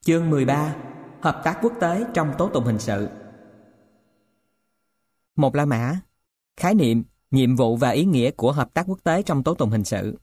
Chương 13. Hợp tác quốc tế trong tố tụng hình sự. Một La Mã. Khái niệm, nhiệm vụ và ý nghĩa của hợp tác quốc tế trong tố tụng hình sự.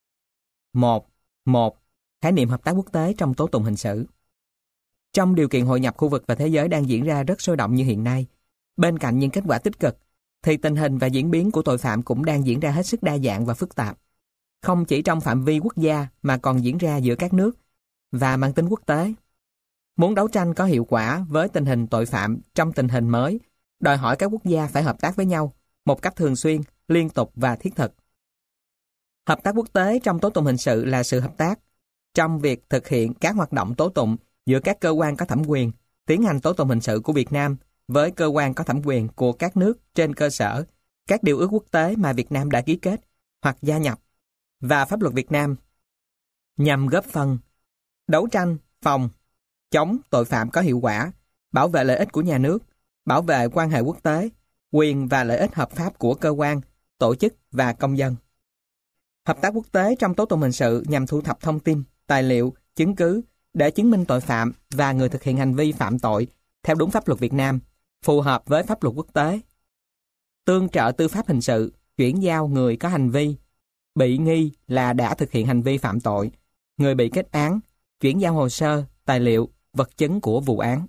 1. Khái niệm hợp tác quốc tế trong tố tụng hình sự. Trong điều kiện hội nhập khu vực và thế giới đang diễn ra rất sôi động như hiện nay, bên cạnh những kết quả tích cực, thì tình hình và diễn biến của tội phạm cũng đang diễn ra hết sức đa dạng và phức tạp. Không chỉ trong phạm vi quốc gia mà còn diễn ra giữa các nước và mang tính quốc tế. Muốn đấu tranh có hiệu quả với tình hình tội phạm trong tình hình mới, đòi hỏi các quốc gia phải hợp tác với nhau một cách thường xuyên, liên tục và thiết thực. Hợp tác quốc tế trong tố tụng hình sự là sự hợp tác trong việc thực hiện các hoạt động tố tụng giữa các cơ quan có thẩm quyền tiến hành tố tụng hình sự của Việt Nam với cơ quan có thẩm quyền của các nước trên cơ sở các điều ước quốc tế mà Việt Nam đã ký kết hoặc gia nhập và pháp luật Việt Nam, nhằm góp phần đấu tranh, phòng, chống tội phạm có hiệu quả, bảo vệ lợi ích của nhà nước, bảo vệ quan hệ quốc tế, quyền và lợi ích hợp pháp của cơ quan, tổ chức và công dân. Hợp tác quốc tế trong tố tụng hình sự nhằm thu thập thông tin, tài liệu, chứng cứ để chứng minh tội phạm và người thực hiện hành vi phạm tội theo đúng pháp luật Việt Nam, phù hợp với pháp luật quốc tế. Tương trợ tư pháp hình sự, chuyển giao người có hành vi bị nghi là đã thực hiện hành vi phạm tội, người bị kết án, chuyển giao hồ sơ, tài liệu, vật chứng của vụ án.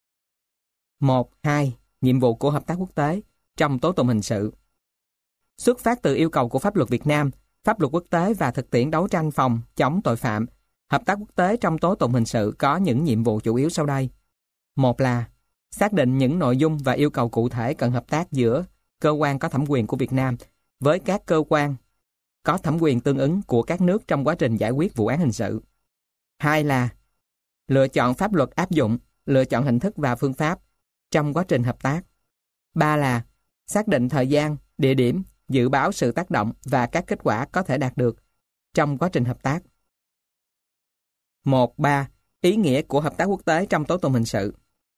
1.2. Nhiệm vụ của hợp tác quốc tế trong tố tụng hình sự. Xuất phát từ yêu cầu của pháp luật Việt Nam, pháp luật quốc tế và thực tiễn đấu tranh phòng, chống tội phạm, hợp tác quốc tế trong tố tụng hình sự có những nhiệm vụ chủ yếu sau đây. Một là xác định những nội dung và yêu cầu cụ thể cần hợp tác giữa cơ quan có thẩm quyền của Việt Nam với các cơ quan có thẩm quyền tương ứng của các nước trong quá trình giải quyết vụ án hình sự. Hai là lựa chọn pháp luật áp dụng, lựa chọn hình thức và phương pháp trong quá trình hợp tác. Ba là xác định thời gian, địa điểm, dự báo sự tác động và các kết quả có thể đạt được trong quá trình hợp tác. 1.3. Ý nghĩa của hợp tác quốc tế trong tố tụng hình sự.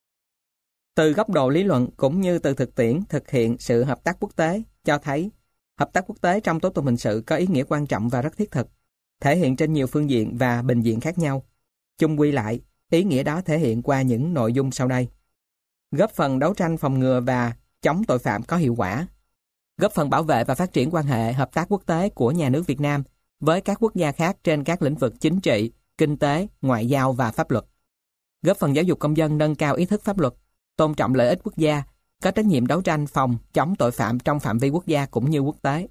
Từ góc độ lý luận cũng như từ thực tiễn thực hiện sự hợp tác quốc tế cho thấy hợp tác quốc tế trong tố tụng hình sự có ý nghĩa quan trọng và rất thiết thực, thể hiện trên nhiều phương diện và bình diện khác nhau. Chung quy lại, ý nghĩa đó thể hiện qua những nội dung sau đây. Góp phần đấu tranh phòng ngừa và chống tội phạm có hiệu quả. Góp phần bảo vệ và phát triển quan hệ hợp tác quốc tế của nhà nước Việt Nam với các quốc gia khác trên các lĩnh vực chính trị, kinh tế, ngoại giao và pháp luật. Góp phần giáo dục công dân nâng cao ý thức pháp luật, tôn trọng lợi ích quốc gia, có trách nhiệm đấu tranh phòng, chống tội phạm trong phạm vi quốc gia cũng như quốc tế.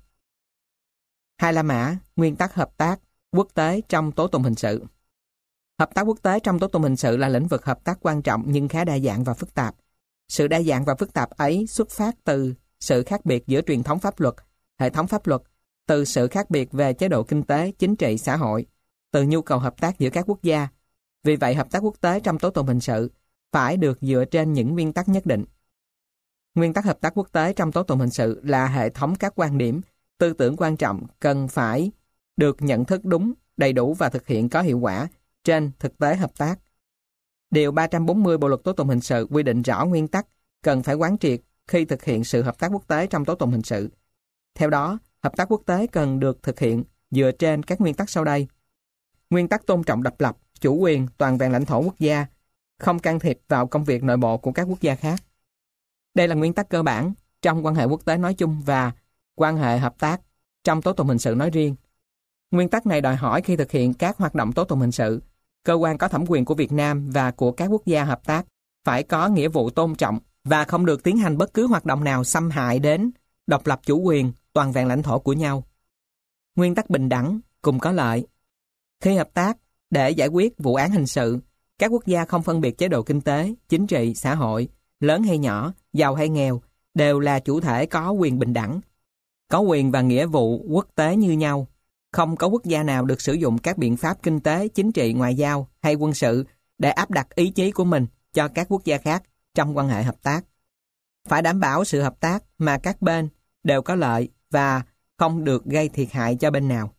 2. La Mã, nguyên tắc hợp tác quốc tế trong tố tụng hình sự. Hợp tác quốc tế trong tố tụng hình sự là lĩnh vực hợp tác quan trọng nhưng khá đa dạng và phức tạp. Sự đa dạng và phức tạp ấy xuất phát từ sự khác biệt giữa truyền thống pháp luật, hệ thống pháp luật, từ sự khác biệt về chế độ kinh tế, chính trị, xã hội, từ nhu cầu hợp tác giữa các quốc gia. Vì vậy, hợp tác quốc tế trong tố tụng hình sự phải được dựa trên những nguyên tắc nhất định. Nguyên tắc hợp tác quốc tế trong tố tụng hình sự là hệ thống các quan điểm, tư tưởng quan trọng cần phải được nhận thức đúng, đầy đủ và thực hiện có hiệu quả trên thực tế hợp tác. Điều 340 Bộ luật tố tụng hình sự quy định rõ nguyên tắc cần phải quán triệt khi thực hiện sự hợp tác quốc tế trong tố tụng hình sự. Theo đó, hợp tác quốc tế cần được thực hiện dựa trên các nguyên tắc sau đây. Nguyên tắc tôn trọng độc lập, chủ quyền, toàn vẹn lãnh thổ quốc gia, không can thiệp vào công việc nội bộ của các quốc gia khác. Đây là nguyên tắc cơ bản trong quan hệ quốc tế nói chung và quan hệ hợp tác trong tố tụng hình sự nói riêng. Nguyên tắc này đòi hỏi khi thực hiện các hoạt động tố tụng hình sự, cơ quan có thẩm quyền của Việt Nam và của các quốc gia hợp tác phải có nghĩa vụ tôn trọng và không được tiến hành bất cứ hoạt động nào xâm hại đến độc lập chủ quyền, toàn vẹn lãnh thổ của nhau. Nguyên tắc bình đẳng, cùng có lợi. Khi hợp tác để giải quyết vụ án hình sự, các quốc gia không phân biệt chế độ kinh tế, chính trị, xã hội, lớn hay nhỏ, giàu hay nghèo, đều là chủ thể có quyền bình đẳng, có quyền và nghĩa vụ quốc tế như nhau. Không có quốc gia nào được sử dụng các biện pháp kinh tế, chính trị, ngoại giao hay quân sự để áp đặt ý chí của mình cho các quốc gia khác trong quan hệ hợp tác. Phải đảm bảo sự hợp tác mà các bên đều có lợi và không được gây thiệt hại cho bên nào.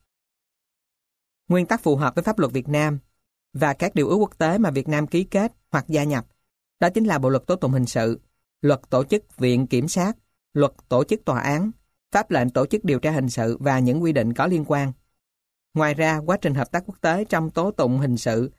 Nguyên tắc phù hợp với pháp luật Việt Nam và các điều ước quốc tế mà Việt Nam ký kết hoặc gia nhập, đó chính là Bộ luật tố tụng hình sự, luật tổ chức viện kiểm sát, luật tổ chức tòa án, pháp lệnh tổ chức điều tra hình sự và những quy định có liên quan. Ngoài ra, quá trình hợp tác quốc tế trong tố tụng hình sự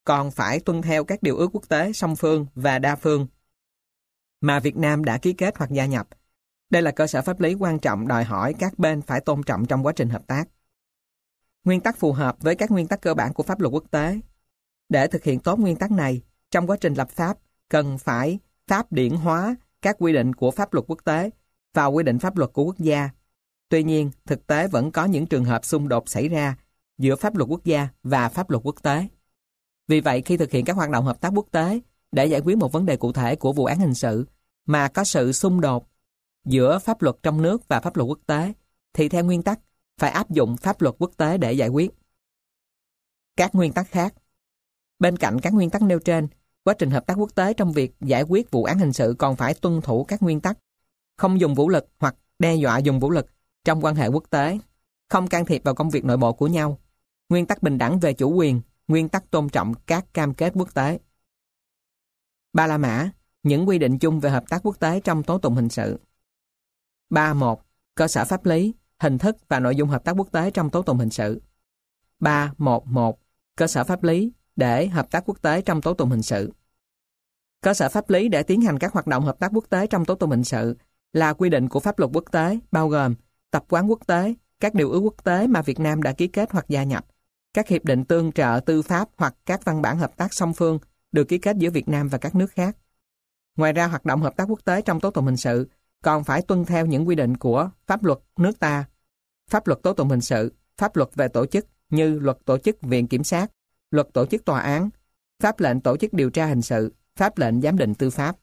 còn phải tuân theo các điều ước quốc tế song phương và đa phương mà Việt Nam đã ký kết hoặc gia nhập. Đây là cơ sở pháp lý quan trọng đòi hỏi các bên phải tôn trọng trong quá trình hợp tác. Nguyên tắc phù hợp với các nguyên tắc cơ bản của pháp luật quốc tế. Để thực hiện tốt nguyên tắc này, trong quá trình lập pháp, cần phải pháp điển hóa các quy định của pháp luật quốc tế vào quy định pháp luật của quốc gia. Tuy nhiên, thực tế vẫn có những trường hợp xung đột xảy ra giữa pháp luật quốc gia và pháp luật quốc tế. Vì vậy, khi thực hiện các hoạt động hợp tác quốc tế để giải quyết một vấn đề cụ thể của vụ án hình sự mà có sự xung đột giữa pháp luật trong nước và pháp luật quốc tế, thì theo nguyên tắc phải áp dụng pháp luật quốc tế để giải quyết. Các nguyên tắc khác. Bên cạnh các nguyên tắc nêu trên, quá trình hợp tác quốc tế trong việc giải quyết vụ án hình sự còn phải tuân thủ các nguyên tắc không dùng vũ lực hoặc đe dọa dùng vũ lực trong quan hệ quốc tế, không can thiệp vào công việc nội bộ của nhau, nguyên tắc bình đẳng về chủ quyền, nguyên tắc tôn trọng các cam kết quốc tế. Ba La Mã, những quy định chung về hợp tác quốc tế trong tố tụng hình sự. 3.1. Cơ sở pháp lý, hình thức và nội dung hợp tác quốc tế trong tố tụng hình sự. 3.1.1. Cơ sở pháp lý để hợp tác quốc tế trong tố tụng hình sự. Cơ sở pháp lý để tiến hành các hoạt động hợp tác quốc tế trong tố tụng hình sự là quy định của pháp luật quốc tế, bao gồm tập quán quốc tế, các điều ước quốc tế mà Việt Nam đã ký kết hoặc gia nhập, các hiệp định tương trợ tư pháp hoặc các văn bản hợp tác song phương được ký kết giữa Việt Nam và các nước khác. Ngoài ra, hoạt động hợp tác quốc tế trong tố tụng hình sự còn phải tuân theo những quy định của pháp luật nước ta, pháp luật tố tụng hình sự, pháp luật về tổ chức như luật tổ chức viện kiểm sát, luật tổ chức tòa án, pháp lệnh tổ chức điều tra hình sự, pháp lệnh giám định tư pháp.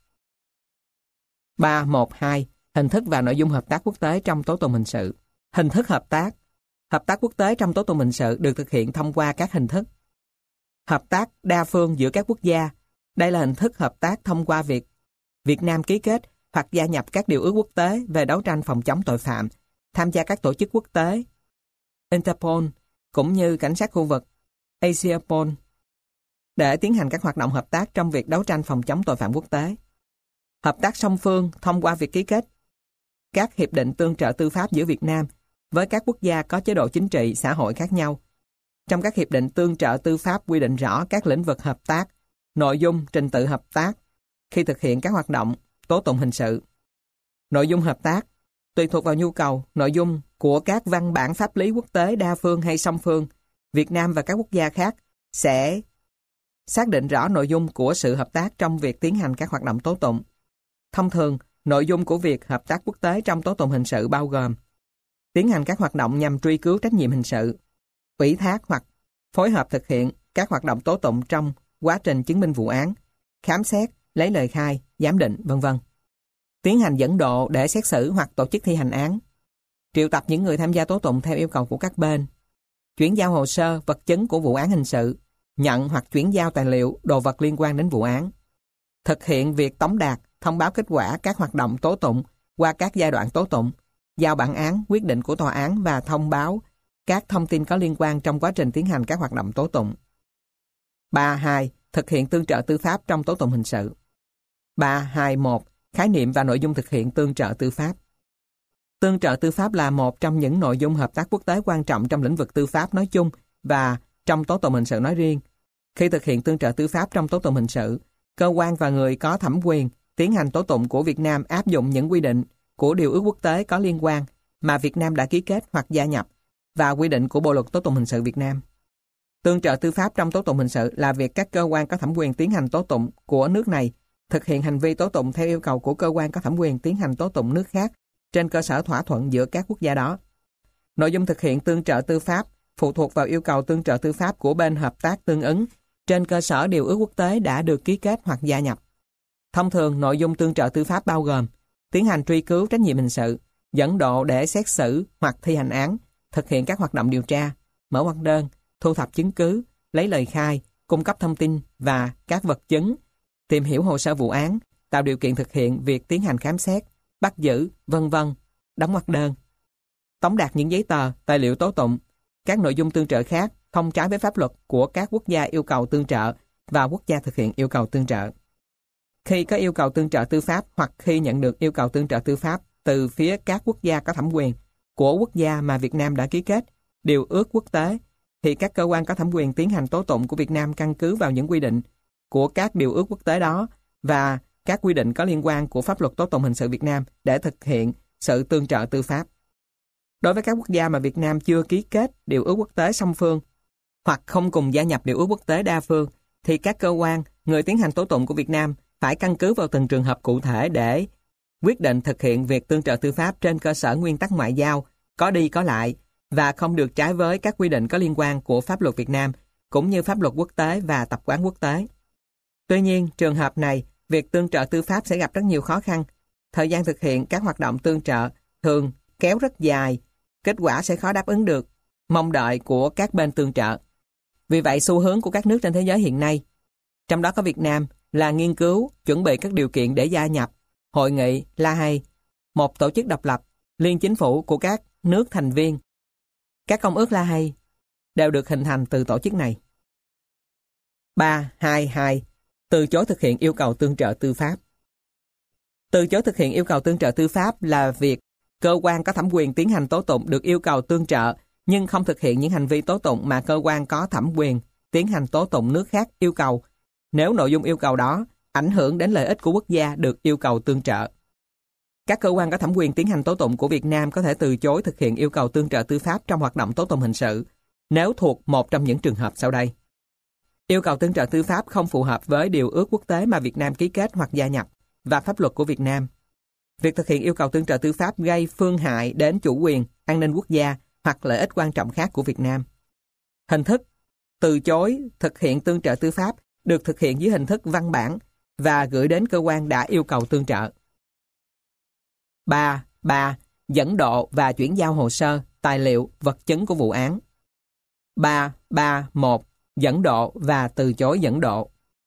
3.1.2. Hình thức và nội dung hợp tác quốc tế trong tố tụng hình sự. Hình thức hợp tác. Hợp tác quốc tế trong tố tụng hình sự được thực hiện thông qua các hình thức. Hợp tác đa phương giữa các quốc gia. Đây là hình thức hợp tác thông qua việc Việt Nam ký kết hoặc gia nhập các điều ước quốc tế về đấu tranh phòng chống tội phạm, tham gia các tổ chức quốc tế, Interpol, cũng như cảnh sát khu vực, Asiapol, để tiến hành các hoạt động hợp tác trong việc đấu tranh phòng chống tội phạm quốc tế. Hợp tác song phương thông qua việc ký kết các hiệp định tương trợ tư pháp giữa Việt Nam với các quốc gia có chế độ chính trị, xã hội khác nhau. Trong các hiệp định tương trợ tư pháp quy định rõ các lĩnh vực hợp tác, nội dung, trình tự hợp tác khi thực hiện các hoạt động tố tụng hình sự. Nội dung hợp tác tùy thuộc vào nhu cầu, nội dung của các văn bản pháp lý quốc tế đa phương hay song phương. Việt Nam và các quốc gia khác sẽ xác định rõ nội dung của sự hợp tác trong việc tiến hành các hoạt động tố tụng. Thông thường, nội dung của việc hợp tác quốc tế trong tố tụng hình sự bao gồm tiến hành các hoạt động nhằm truy cứu trách nhiệm hình sự, ủy thác hoặc phối hợp thực hiện các hoạt động tố tụng trong quá trình chứng minh vụ án, khám xét, lấy lời khai, giám định, v.v. Tiến hành dẫn độ để xét xử hoặc tổ chức thi hành án, triệu tập những người tham gia tố tụng theo yêu cầu của các bên, chuyển giao hồ sơ, vật chứng của vụ án hình sự, nhận hoặc chuyển giao tài liệu, đồ vật liên quan đến vụ án, thực hiện việc tống đạt, thông báo kết quả các hoạt động tố tụng qua các giai đoạn tố tụng, giao bản án, quyết định của tòa án và thông báo các thông tin có liên quan trong quá trình tiến hành các hoạt động tố tụng. 3.2. Thực hiện tương trợ tư pháp trong tố tụng hình sự. 3.2.1. Khái niệm và nội dung thực hiện tương trợ tư pháp. Tương trợ tư pháp là một trong những nội dung hợp tác quốc tế quan trọng trong lĩnh vực tư pháp nói chung và trong tố tụng hình sự nói riêng. Khi thực hiện tương trợ tư pháp trong tố tụng hình sự, cơ quan và người có thẩm quyền tiến hành tố tụng của Việt Nam áp dụng những quy định của điều ước quốc tế có liên quan mà Việt Nam đã ký kết hoặc gia nhập và quy định của Bộ luật tố tụng hình sự Việt Nam. Tương trợ tư pháp trong tố tụng hình sự là việc các cơ quan có thẩm quyền tiến hành tố tụng của nước này thực hiện hành vi tố tụng theo yêu cầu của cơ quan có thẩm quyền tiến hành tố tụng nước khác trên cơ sở thỏa thuận giữa các quốc gia đó. Nội dung thực hiện tương trợ tư pháp phụ thuộc vào yêu cầu tương trợ tư pháp của bên hợp tác tương ứng trên cơ sở điều ước quốc tế đã được ký kết hoặc gia nhập. Thông thường, nội dung tương trợ tư pháp bao gồm tiến hành truy cứu trách nhiệm hình sự, dẫn độ để xét xử hoặc thi hành án, thực hiện các hoạt động điều tra, mở hoạt đơn, thu thập chứng cứ, lấy lời khai, cung cấp thông tin và các vật chứng, tìm hiểu hồ sơ vụ án, tạo điều kiện thực hiện việc tiến hành khám xét, bắt giữ, v.v., đóng hoạt đơn, tống đạt những giấy tờ, tài liệu tố tụng, các nội dung tương trợ khác không trái với pháp luật của các quốc gia yêu cầu tương trợ và quốc gia thực hiện yêu cầu tương trợ. Khi có yêu cầu tương trợ tư pháp hoặc khi nhận được yêu cầu tương trợ tư pháp từ phía các quốc gia có thẩm quyền của quốc gia mà Việt Nam đã ký kết điều ước quốc tế, thì các cơ quan có thẩm quyền tiến hành tố tụng của Việt Nam căn cứ vào những quy định của các điều ước quốc tế đó và các quy định có liên quan của pháp luật tố tụng hình sự Việt Nam để thực hiện sự tương trợ tư pháp. Đối với các quốc gia mà Việt Nam chưa ký kết điều ước quốc tế song phương hoặc không cùng gia nhập điều ước quốc tế đa phương, thì các cơ quan, người tiến hành tố tụng của Việt Nam phải căn cứ vào từng trường hợp cụ thể để quyết định thực hiện việc tương trợ tư pháp trên cơ sở nguyên tắc ngoại giao, có đi có lại, và không được trái với các quy định có liên quan của pháp luật Việt Nam, cũng như pháp luật quốc tế và tập quán quốc tế. Tuy nhiên, trường hợp này, việc tương trợ tư pháp sẽ gặp rất nhiều khó khăn. Thời gian thực hiện các hoạt động tương trợ thường kéo rất dài, kết quả sẽ khó đáp ứng được mong đợi của các bên tương trợ. Vì vậy, xu hướng của các nước trên thế giới hiện nay, trong đó có Việt Nam, là nghiên cứu, chuẩn bị các điều kiện để gia nhập Hội nghị La Hay, một tổ chức độc lập, liên chính phủ của các nước thành viên. Các công ước La Hay đều được hình thành từ tổ chức này. 322. Từ chối thực hiện yêu cầu tương trợ tư pháp. Từ chối thực hiện yêu cầu tương trợ tư pháp là việc cơ quan có thẩm quyền tiến hành tố tụng được yêu cầu tương trợ nhưng không thực hiện những hành vi tố tụng mà cơ quan có thẩm quyền tiến hành tố tụng nước khác yêu cầu, nếu nội dung yêu cầu đó ảnh hưởng đến lợi ích của quốc gia được yêu cầu tương trợ. Các cơ quan có thẩm quyền tiến hành tố tụng của Việt Nam có thể từ chối thực hiện yêu cầu tương trợ tư pháp trong hoạt động tố tụng hình sự, nếu thuộc một trong những trường hợp sau đây. Yêu cầu tương trợ tư pháp không phù hợp với điều ước quốc tế mà Việt Nam ký kết hoặc gia nhập và pháp luật của Việt Nam. Việc thực hiện yêu cầu tương trợ tư pháp gây phương hại đến chủ quyền, an ninh quốc gia hoặc lợi ích quan trọng khác của Việt Nam. Hình thức từ chối thực hiện tương trợ tư pháp được thực hiện dưới hình thức văn bản và gửi đến cơ quan đã yêu cầu tương trợ. 3. Dẫn độ và chuyển giao hồ sơ, tài liệu, vật chứng của vụ án. 3.3.1. Dẫn độ và từ chối dẫn độ.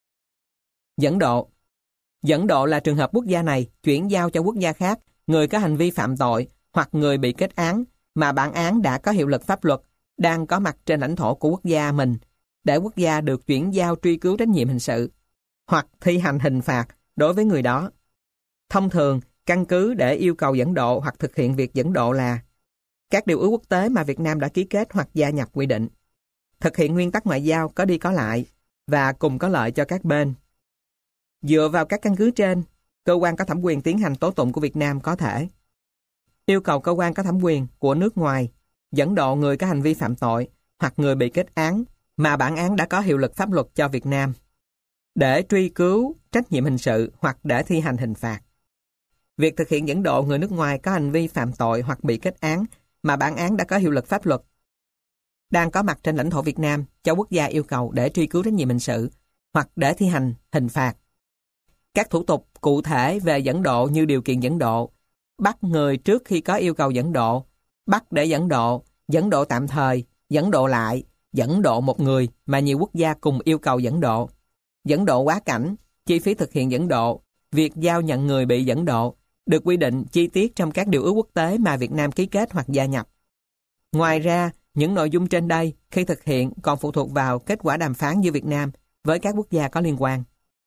Dẫn độ là trường hợp quốc gia này chuyển giao cho quốc gia khác người có hành vi phạm tội hoặc người bị kết án mà bản án đã có hiệu lực pháp luật, đang có mặt trên lãnh thổ của quốc gia mình, để quốc gia được chuyển giao truy cứu trách nhiệm hình sự hoặc thi hành hình phạt đối với người đó. Thông thường, căn cứ để yêu cầu dẫn độ hoặc thực hiện việc dẫn độ là các điều ước quốc tế mà Việt Nam đã ký kết hoặc gia nhập quy định, thực hiện nguyên tắc ngoại giao có đi có lại và cùng có lợi cho các bên. Dựa vào các căn cứ trên, cơ quan có thẩm quyền tiến hành tố tụng của Việt Nam có thể yêu cầu cơ quan có thẩm quyền của nước ngoài dẫn độ người có hành vi phạm tội hoặc người bị kết án mà bản án đã có hiệu lực pháp luật cho Việt Nam để truy cứu trách nhiệm hình sự hoặc để thi hành hình phạt. Việc thực hiện dẫn độ người nước ngoài có hành vi phạm tội hoặc bị kết án mà bản án đã có hiệu lực pháp luật đang có mặt trên lãnh thổ Việt Nam cho quốc gia yêu cầu để truy cứu trách nhiệm hình sự hoặc để thi hành hình phạt. Các thủ tục cụ thể về dẫn độ như điều kiện dẫn độ, bắt người trước khi có yêu cầu dẫn độ, bắt để dẫn độ tạm thời, dẫn độ lại, dẫn độ một người mà nhiều quốc gia cùng yêu cầu dẫn độ quá cảnh, chi phí thực hiện dẫn độ, việc giao nhận người bị dẫn độ, được quy định chi tiết trong các điều ước quốc tế mà Việt Nam ký kết hoặc gia nhập. Ngoài ra, những nội dung trên đây khi thực hiện còn phụ thuộc vào kết quả đàm phán giữa Việt Nam với các quốc gia có liên quan.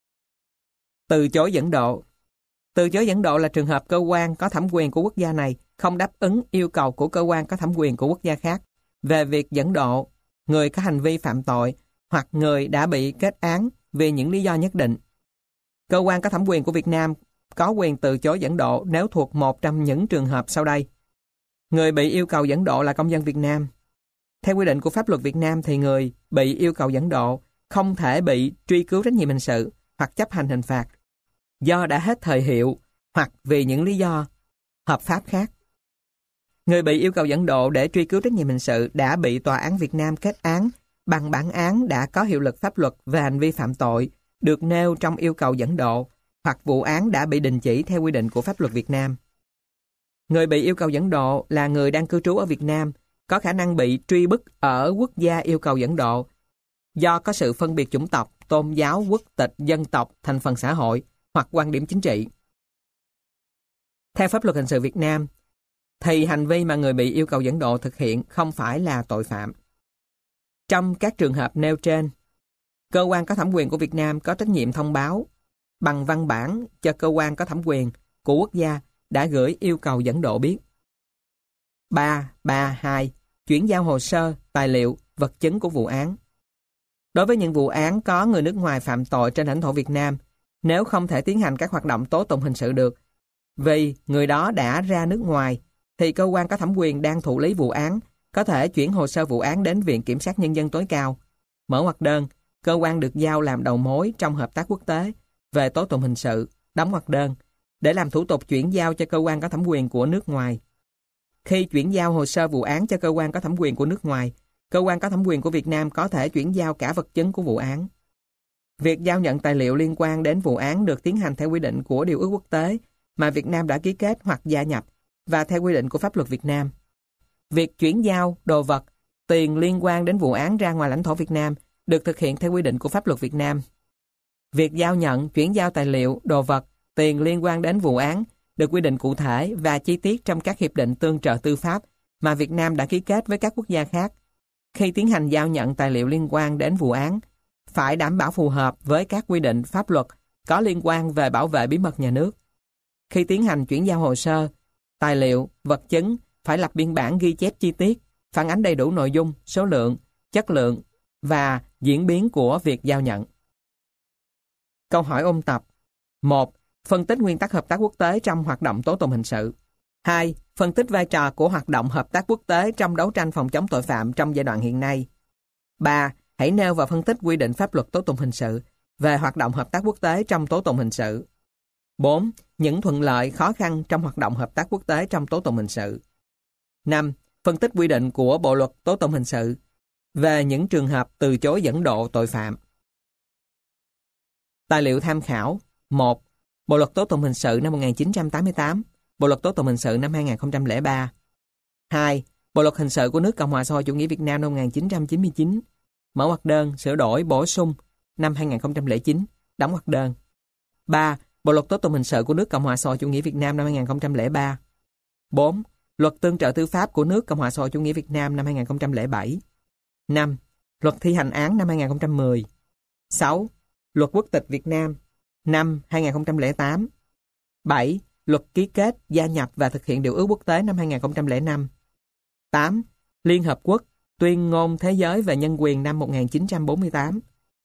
Từ chối dẫn độ. Từ chối dẫn độ là trường hợp cơ quan có thẩm quyền của quốc gia này không đáp ứng yêu cầu của cơ quan có thẩm quyền của quốc gia khác về việc dẫn độ người có hành vi phạm tội hoặc người đã bị kết án vì những lý do nhất định. Cơ quan có thẩm quyền của Việt Nam có quyền từ chối dẫn độ nếu thuộc một trong những trường hợp sau đây. Người bị yêu cầu dẫn độ là công dân Việt Nam. Theo quy định của pháp luật Việt Nam thì người bị yêu cầu dẫn độ không thể bị truy cứu trách nhiệm hình sự hoặc chấp hành hình phạt do đã hết thời hiệu hoặc vì những lý do hợp pháp khác. Người bị yêu cầu dẫn độ để truy cứu trách nhiệm hình sự đã bị tòa án Việt Nam kết án bằng bản án đã có hiệu lực pháp luật về hành vi phạm tội được nêu trong yêu cầu dẫn độ hoặc vụ án đã bị đình chỉ theo quy định của pháp luật Việt Nam. Người bị yêu cầu dẫn độ là người đang cư trú ở Việt Nam, có khả năng bị truy bức ở quốc gia yêu cầu dẫn độ do có sự phân biệt chủng tộc, tôn giáo, quốc tịch, dân tộc, thành phần xã hội hoặc quan điểm chính trị. Theo pháp luật hình sự Việt Nam, thì hành vi mà người bị yêu cầu dẫn độ thực hiện không phải là tội phạm. Trong các trường hợp nêu trên, cơ quan có thẩm quyền của Việt Nam có trách nhiệm thông báo bằng văn bản cho cơ quan có thẩm quyền của quốc gia đã gửi yêu cầu dẫn độ biết. 3.3.2. Chuyển giao hồ sơ, tài liệu, vật chứng của vụ án. Đối với những vụ án có người nước ngoài phạm tội trên lãnh thổ Việt Nam, nếu không thể tiến hành các hoạt động tố tụng hình sự được vì người đó đã ra nước ngoài, thì cơ quan có thẩm quyền đang thụ lý vụ án có thể chuyển hồ sơ vụ án đến Viện Kiểm sát Nhân dân tối cao. Mở ngoặc đơn, cơ quan được giao làm đầu mối trong hợp tác quốc tế về tố tụng hình sự, đóng ngoặc đơn, để làm thủ tục chuyển giao cho cơ quan có thẩm quyền của nước ngoài. Khi chuyển giao hồ sơ vụ án cho cơ quan có thẩm quyền của nước ngoài, cơ quan có thẩm quyền của Việt Nam có thể chuyển giao cả vật chứng của vụ án. Việc giao nhận tài liệu liên quan đến vụ án được tiến hành theo quy định của điều ước quốc tế mà Việt Nam đã ký kết hoặc gia nhập và theo quy định của pháp luật Việt Nam. Việc chuyển giao đồ vật, tiền liên quan đến vụ án ra ngoài lãnh thổ Việt Nam được thực hiện theo quy định của pháp luật Việt Nam. Việc giao nhận, chuyển giao tài liệu, đồ vật, tiền liên quan đến vụ án được quy định cụ thể và chi tiết trong các hiệp định tương trợ tư pháp mà Việt Nam đã ký kết với các quốc gia khác. Khi tiến hành giao nhận tài liệu liên quan đến vụ án, phải đảm bảo phù hợp với các quy định pháp luật có liên quan về bảo vệ bí mật nhà nước. Khi tiến hành chuyển giao hồ sơ, tài liệu, vật chứng phải lập biên bản ghi chép chi tiết, phản ánh đầy đủ nội dung, số lượng, chất lượng và diễn biến của việc giao nhận. Câu hỏi ôn tập. 1. Phân tích nguyên tắc hợp tác quốc tế trong hoạt động tố tụng hình sự. 2. Phân tích vai trò của hoạt động hợp tác quốc tế trong đấu tranh phòng chống tội phạm trong giai đoạn hiện nay. 3. Hãy nêu và phân tích quy định pháp luật tố tụng hình sự về hoạt động hợp tác quốc tế trong tố tụng hình sự. 4. Những thuận lợi, khó khăn trong hoạt động hợp tác quốc tế trong tố tụng hình sự. 5. Phân tích quy định của Bộ luật tố tụng hình sự về những trường hợp từ chối dẫn độ tội phạm. Tài liệu tham khảo. 1. Bộ luật tố tụng hình sự năm 1988, Bộ luật tố tụng hình sự năm 2003. 2. Bộ luật hình sự của nước Cộng hòa xã hội chủ nghĩa Việt Nam năm 1999. Mở ngoặc đơn, sửa đổi, bổ sung năm 2009, đóng ngoặc đơn. 3. Bộ luật tố tụng hình sự của nước Cộng hòa xã hội chủ nghĩa Việt Nam năm 2003. 4. Luật tương trợ tư pháp của nước Cộng hòa xã hội chủ nghĩa Việt Nam năm 2007. 5. Luật thi hành án năm 2010. 6. Luật quốc tịch Việt Nam năm 2008. 7. Luật ký kết, gia nhập và thực hiện điều ước quốc tế năm 2005. 8. Liên Hợp Quốc, Tuyên ngôn Thế giới về nhân quyền năm 1948.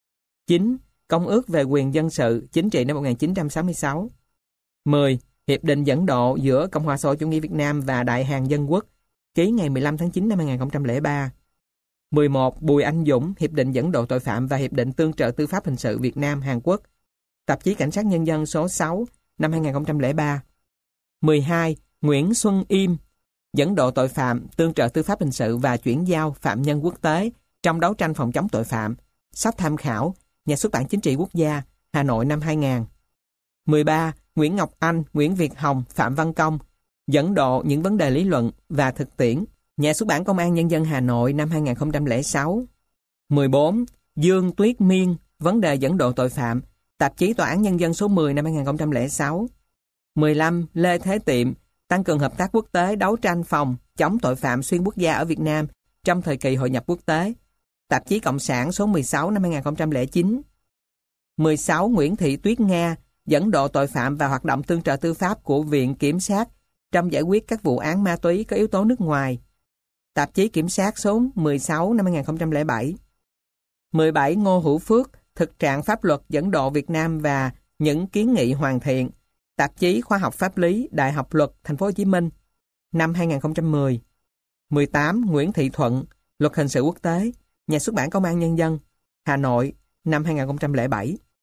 9. Công ước về quyền dân sự, chính trị năm 1966. 10. Hiệp định dẫn độ giữa Cộng hòa xã hội chủ nghĩa Việt Nam và Đại Hàn Dân Quốc, ký ngày 15 tháng 9 năm 2003. 11. Bùi Anh Dũng, Hiệp định dẫn độ tội phạm và Hiệp định tương trợ tư pháp hình sự Việt Nam Hàn Quốc, Tạp chí Cảnh sát Nhân dân số 6 năm 2003. 12. Nguyễn Xuân Yêm, dẫn độ tội phạm, tương trợ tư pháp hình sự và chuyển giao phạm nhân quốc tế trong đấu tranh phòng chống tội phạm, sách tham khảo, Nhà xuất bản Chính trị Quốc gia, Hà Nội năm 2000. 13. Nguyễn Ngọc Anh, Nguyễn Việt Hồng, Phạm Văn Công, dẫn độ những vấn đề lý luận và thực tiễn, Nhà xuất bản Công an Nhân dân Hà Nội năm 2006. 14. Dương Tuyết Miên, vấn đề dẫn độ tội phạm, Tạp chí Tòa án Nhân dân số 10 năm 2006. 15. Lê Thế Tiệm, tăng cường hợp tác quốc tế đấu tranh phòng chống tội phạm xuyên quốc gia ở Việt Nam trong thời kỳ hội nhập quốc tế, Tạp chí Cộng sản số 16 năm 2009. 16. Nguyễn Thị Tuyết Nga, dẫn độ tội phạm và hoạt động tương trợ tư pháp của Viện Kiểm sát trong giải quyết các vụ án ma túy có yếu tố nước ngoài, Tạp chí Kiểm sát số 16 năm 2007. 17. Ngô Hữu Phước, thực trạng pháp luật dẫn độ Việt Nam và những kiến nghị hoàn thiện, Tạp chí Khoa học Pháp lý, Đại học Luật, Thành phố Hồ Chí Minh, năm 2010. 18. Nguyễn Thị Thuận, Luật hình sự quốc tế, Nhà xuất bản Công an Nhân dân, Hà Nội, năm 2007.